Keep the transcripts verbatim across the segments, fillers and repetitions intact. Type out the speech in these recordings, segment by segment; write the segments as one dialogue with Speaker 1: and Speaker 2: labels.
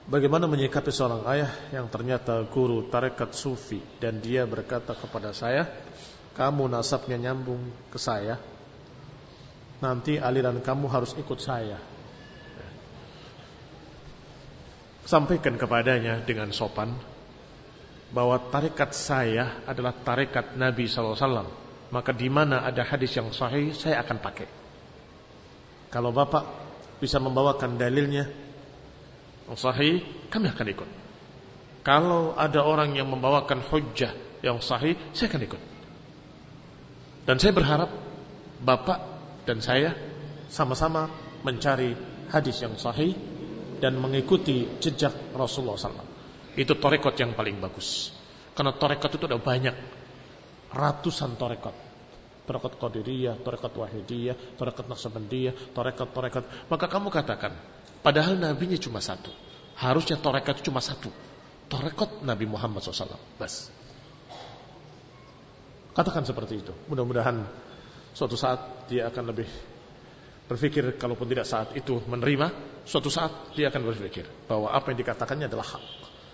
Speaker 1: Bagaimana menyikapi seorang ayah yang ternyata guru tarekat sufi dan dia berkata kepada saya, kamu nasabnya nyambung ke saya, nanti aliran kamu harus ikut saya. Sampaikan kepadanya dengan sopan bahwa tarekat saya adalah tarekat Nabi sallallahu alaihi wasallam. Maka di mana ada hadis yang sahih saya akan pakai. Kalau bapak bisa membawakan dalilnya yang sahih, kami akan ikut. Kalau ada orang yang membawakan hujjah yang sahih, saya akan ikut. Dan saya berharap bapak dan saya sama-sama mencari hadis yang sahih dan mengikuti jejak Rasulullah sallallahu alaihi wasallam. Itu tarekat yang paling bagus. Karena tarekat itu ada banyak, ratusan tarekat. Tarekat Qadiriyah, tarekat Wahidiyah, tarekat Naqsabandiyah, tarekat-tarekat. Maka kamu katakan, padahal nabinya cuma satu. Harusnya tarekat itu cuma satu. Tarekat Nabi Muhammad shallallahu alaihi wasallam. Bas. Katakan seperti itu. Mudah-mudahan suatu saat dia akan lebih berpikir, kalaupun tidak saat itu menerima, suatu saat dia akan berpikir bahwa apa yang dikatakannya adalah hak.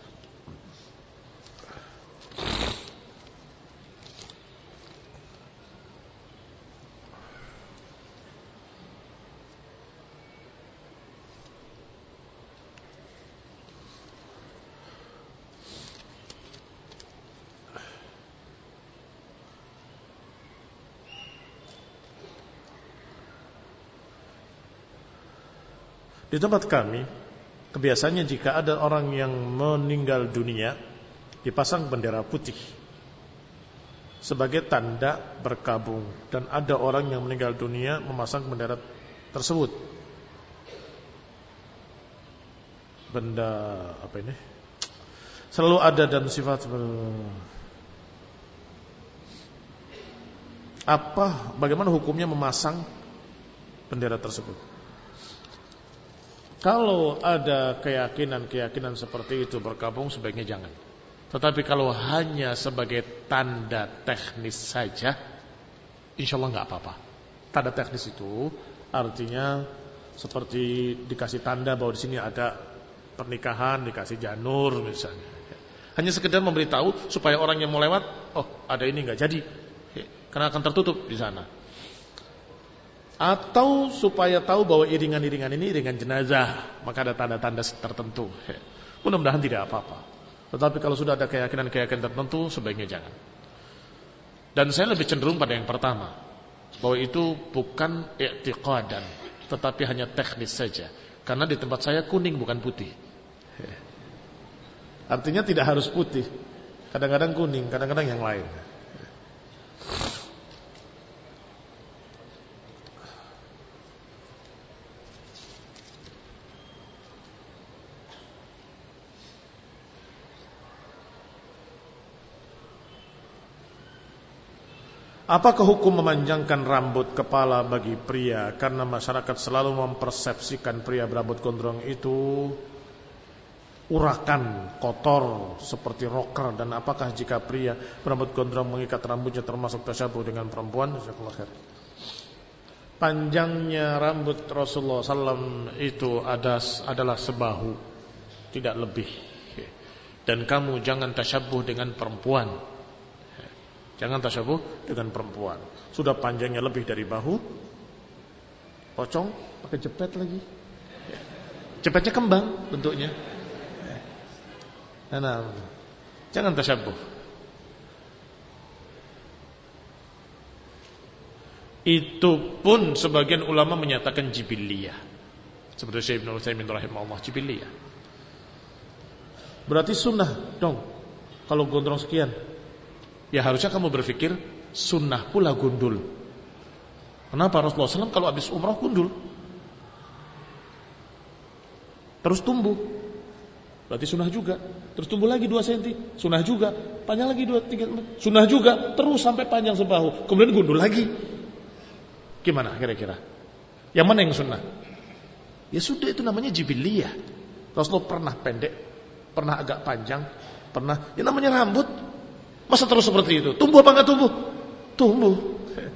Speaker 1: Di tempat kami, kebiasaannya jika ada orang yang meninggal dunia, dipasang bendera putih sebagai tanda berkabung. Dan ada orang yang meninggal dunia memasang bendera tersebut. Benda apa ini? Selalu ada dan sifat apa? Bagaimana hukumnya memasang bendera tersebut? Kalau ada keyakinan-keyakinan seperti itu berkabung, sebaiknya jangan. Tetapi kalau hanya sebagai tanda teknis saja, insya Allah nggak apa-apa. Tanda teknis itu artinya seperti dikasih tanda bahwa di sini ada pernikahan, dikasih janur misalnya. Hanya sekedar memberitahu supaya orang yang mau lewat, oh ada ini nggak jadi, karena akan tertutup di sana. Atau supaya tahu bahwa iringan-iringan ini iringan jenazah, maka ada tanda-tanda tertentu. Mudah-mudahan tidak apa-apa. Tetapi kalau sudah ada keyakinan-keyakinan tertentu, sebaiknya jangan. Dan saya lebih cenderung pada yang pertama, bahwa itu bukan i'tiqadan, tetapi hanya teknis saja. Karena di tempat saya kuning bukan putih. Artinya tidak harus putih. Kadang-kadang kuning, kadang-kadang yang lain. Apakah hukum memanjangkan rambut kepala bagi pria? Karena masyarakat selalu mempersepsikan pria berambut gondrong itu urakan, kotor, seperti rocker. Dan apakah jika pria berambut gondrong mengikat rambutnya termasuk tasyabuh dengan perempuan? Panjangnya rambut Rasulullah sallallahu alaihi wasallam itu ada, adalah sebahu, tidak lebih. Dan kamu jangan tasyabuh dengan perempuan. Jangan tasyabuh dengan perempuan. Sudah panjangnya lebih dari bahu, pocong, pakai jepit lagi. Jepitnya kembang bentuknya. Nah, jangan tasyabuh. Itu pun sebagian ulama menyatakan jibiliyah. Seperti Syekh Ibnu Utsaimin rahimahullah, jibiliyah. Berarti sunnah dong kalau gondrong sekian. Ya harusnya kamu berpikir sunnah pula gundul. Kenapa Rasulullah sallallahu alaihi wasallam kalau habis umrah gundul? Terus tumbuh. Berarti sunnah juga. Terus tumbuh lagi dua sentimeter, sunnah juga. Panjang lagi dua, tiga, empat, sunnah juga. Terus sampai panjang sebahu, kemudian gundul lagi. Gimana kira-kira? Yang mana yang sunnah? Ya sudah, itu namanya jibiliyah. Rasulullah pernah pendek, pernah agak panjang, pernah. Ya namanya rambut. Masa terus seperti itu? Tumbuh apa enggak tumbuh? Tumbuh.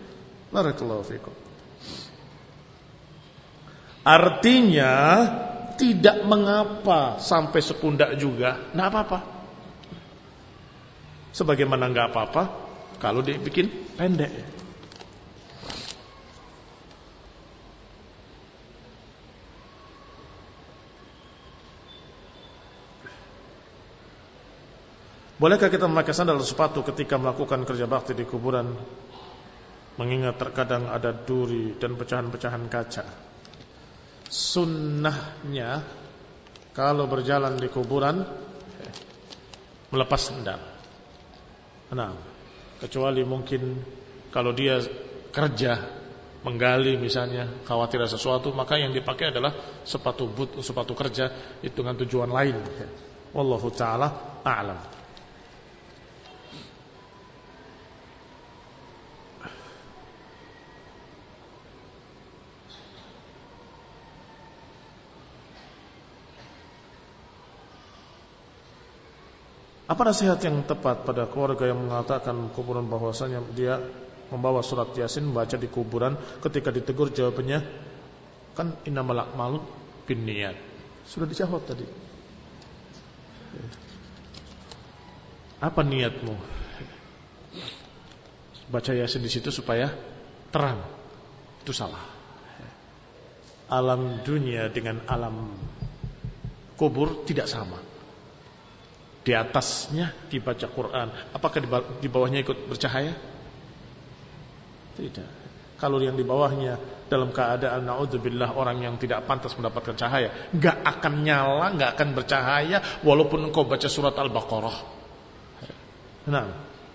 Speaker 1: Barakallahu fikum. Artinya tidak mengapa sampai sepundak juga, enggak apa-apa. Sebagaimana enggak apa-apa kalau dibikin pendek. Bolehkah kita memakai sandal atau sepatu ketika melakukan kerja bakti di kuburan, mengingat terkadang ada duri dan pecahan-pecahan kaca? Sunnahnya kalau berjalan di kuburan melepas sandal. Nah, kecuali mungkin kalau dia kerja menggali misalnya, khawatir ada sesuatu, maka yang dipakai adalah sepatu boot, sepatu kerja, itu dengan tujuan lain. Wallahu taala a'lam. Apa nasihat yang tepat pada keluarga yang mengatakan kuburan bahwasanya dia membawa surat Yasin membaca di kuburan, ketika ditegur jawabannya kan innamal a'malu binniyat. Sudah dijawab tadi. Apa niatmu? Baca Yasin di situ supaya terang. Itu salah. Alam dunia dengan alam kubur tidak sama. Di atasnya dibaca Quran, apakah di bawahnya ikut bercahaya? Tidak. Kalau yang di bawahnya dalam keadaan naudzubillah orang yang tidak pantas mendapatkan cahaya, enggak akan nyala, enggak akan bercahaya walaupun engkau baca surat Al-Baqarah. Nah,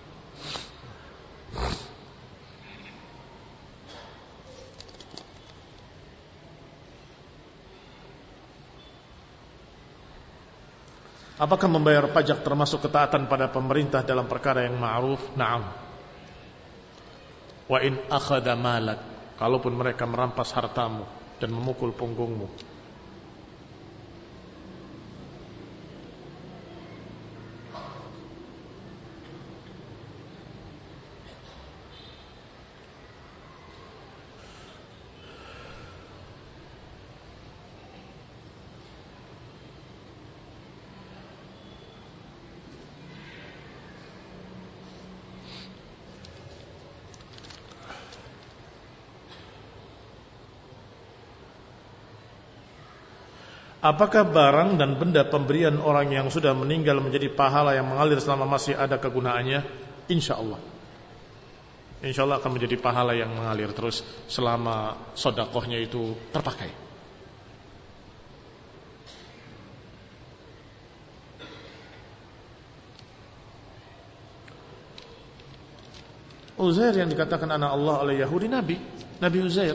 Speaker 1: apakah membayar pajak termasuk ketaatan pada pemerintah dalam perkara yang ma'ruf? Na'am. Wa in akhadha malak, kalaupun mereka merampas hartamu dan memukul punggungmu. Apakah barang dan benda pemberian orang yang sudah meninggal menjadi pahala yang mengalir selama masih ada kegunaannya? Insya Allah. Insya Allah akan menjadi pahala yang mengalir terus selama sodakohnya itu terpakai. Uzair yang dikatakan anak Allah oleh Yahudi, Nabi Nabi Uzair.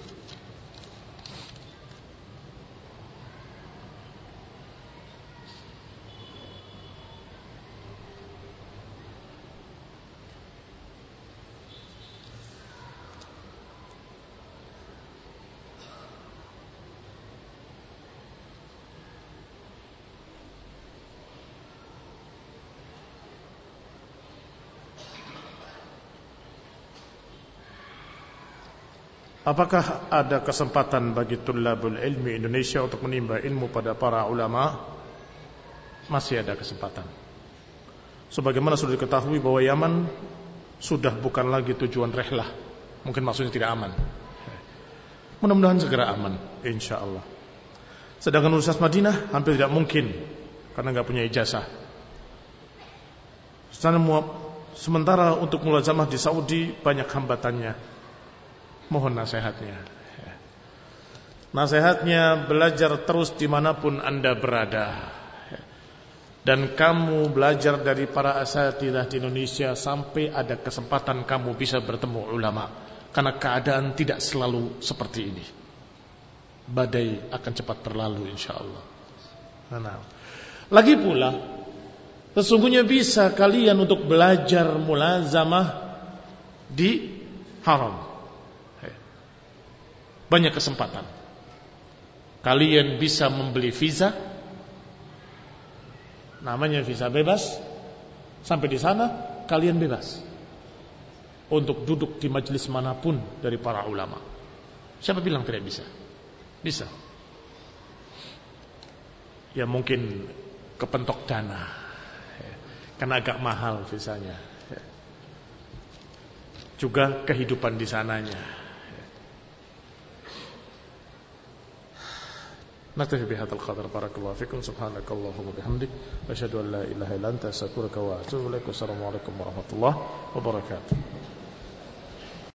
Speaker 1: Apakah ada kesempatan bagi Tullabul Ilmi Indonesia untuk menimba ilmu pada para ulama? Masih ada kesempatan. Sebagaimana sudah diketahui bahwa Yaman sudah bukan lagi tujuan rehlah. Mungkin maksudnya tidak aman. Mudah-mudahan segera aman, insya Allah. Sedangkan Universitas Madinah hampir tidak mungkin karena nggak punya ijazah. Sementara untuk mulazamah di Saudi banyak hambatannya. Mohon nasihatnya. Nasihatnya, belajar terus dimanapun Anda berada. Dan kamu belajar dari para asatidzah di Indonesia sampai ada kesempatan kamu bisa bertemu ulama. Karena keadaan tidak selalu seperti ini. Badai akan cepat berlalu insyaAllah. Nah, lagi pula, sesungguhnya bisa kalian untuk belajar mulazamah di haram. Banyak kesempatan. Kalian bisa membeli visa, namanya visa bebas. Sampai di sana kalian bebas untuk duduk di majelis manapun dari para ulama. Siapa bilang tidak bisa? Bisa. ya mungkin kepentok dana, karena agak mahal visanya, juga kehidupan di sananya. Naktafi bihadzal qadar. Barakallahu fikum. Subhanakallahumma bihamdik asyhadu an la ilaha illa anta astaghfiruka wa atubu ilaik. Wassalamualaikum warahmatullahi wabarakatuh.